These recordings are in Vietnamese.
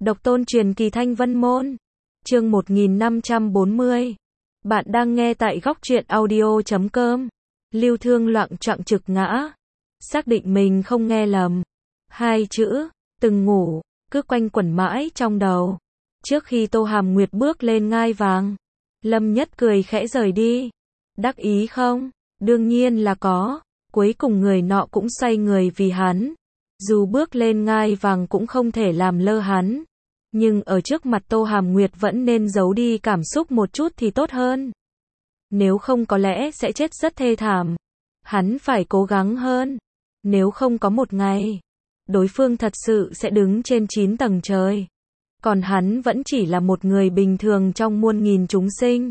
Độc tôn truyền kỳ Thanh Vân Môn. Chương 1540. Bạn đang nghe tại góc truyện audio.com. Lưu Thương loạng choạng trực ngã. Xác định mình không nghe lầm. Hai chữ, từng ngủ, cứ quanh quẩn mãi trong đầu. Trước khi Tô Hàm Nguyệt bước lên ngai vàng, Lâm Nhất cười khẽ rời đi. Đắc ý không? Đương nhiên là có. Cuối cùng người nọ cũng xoay người vì hắn. Dù bước lên ngai vàng cũng không thể làm lơ hắn. Nhưng ở trước mặt Tô Hàm Nguyệt vẫn nên giấu đi cảm xúc một chút thì tốt hơn. Nếu không có lẽ sẽ chết rất thê thảm. Hắn phải cố gắng hơn. Nếu không có một ngày, đối phương thật sự sẽ đứng trên 9 tầng trời. Còn hắn vẫn chỉ là một người bình thường trong muôn nghìn chúng sinh.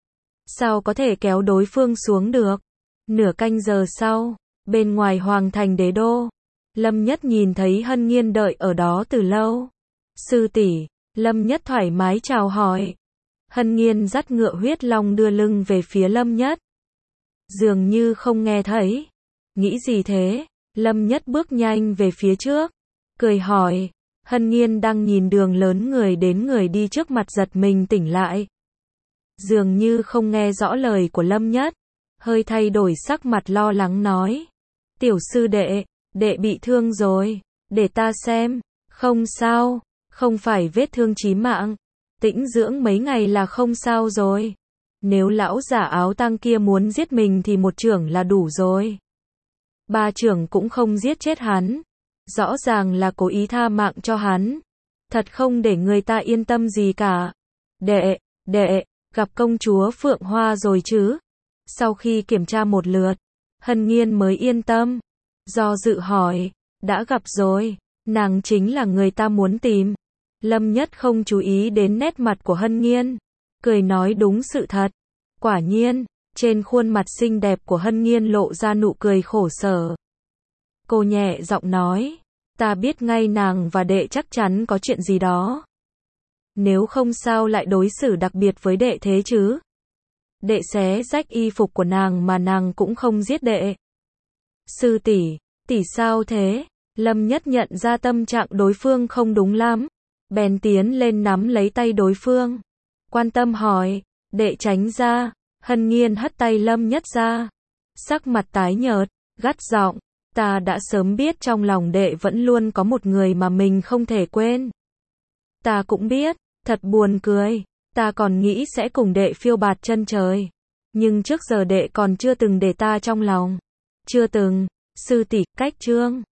Sao có thể kéo đối phương xuống được? Nửa canh giờ sau, bên ngoài Hoàng thành Đế đô, Lâm Nhất nhìn thấy Hân Nghiên đợi ở đó từ lâu. Sư tỷ, Lâm Nhất thoải mái chào hỏi. Hân Nghiên dắt ngựa huyết long đưa lưng về phía Lâm Nhất. Dường như không nghe thấy. Nghĩ gì thế? Lâm Nhất bước nhanh về phía trước, cười hỏi. Hân Nghiên đang nhìn đường lớn người đến người đi trước mặt giật mình tỉnh lại. Dường như không nghe rõ lời của Lâm Nhất, hơi thay đổi sắc mặt lo lắng nói. Tiểu sư đệ, đệ bị thương rồi, để ta xem. Không sao, không phải vết thương chí mạng, tĩnh dưỡng mấy ngày là không sao rồi. Nếu lão giả áo tang kia muốn giết mình thì một chưởng là đủ rồi. Ba chưởng cũng không giết chết hắn. Rõ ràng là cố ý tha mạng cho hắn. Thật không để người ta yên tâm gì cả. Đệ, gặp công chúa Phượng Hoa rồi chứ? Sau khi kiểm tra một lượt, Hân Nghiên mới yên tâm. Do dự hỏi, đã gặp rồi, nàng chính là người ta muốn tìm. Lâm Nhất không chú ý đến nét mặt của Hân Nghiên, cười nói đúng sự thật. Quả nhiên, trên khuôn mặt xinh đẹp của Hân Nghiên lộ ra nụ cười khổ sở. Cô nhẹ giọng nói, ta biết ngay nàng và đệ chắc chắn có chuyện gì đó. Nếu không sao lại đối xử đặc biệt với đệ thế chứ? Đệ xé rách y phục của nàng mà nàng cũng không giết đệ. Sư tỷ, tỷ sao thế? Lâm Nhất nhận ra tâm trạng đối phương không đúng lắm, bèn tiến lên nắm lấy tay đối phương, quan tâm hỏi, đệ tránh ra. Hân Nghiên hất tay Lâm Nhất ra, sắc mặt tái nhợt, gắt giọng, ta đã sớm biết trong lòng đệ vẫn luôn có một người mà mình không thể quên. Ta cũng biết, thật buồn cười, ta còn nghĩ sẽ cùng đệ phiêu bạt chân trời. Nhưng trước giờ đệ còn chưa từng để ta trong lòng. Chưa từng. Sư tỷ, cách chương.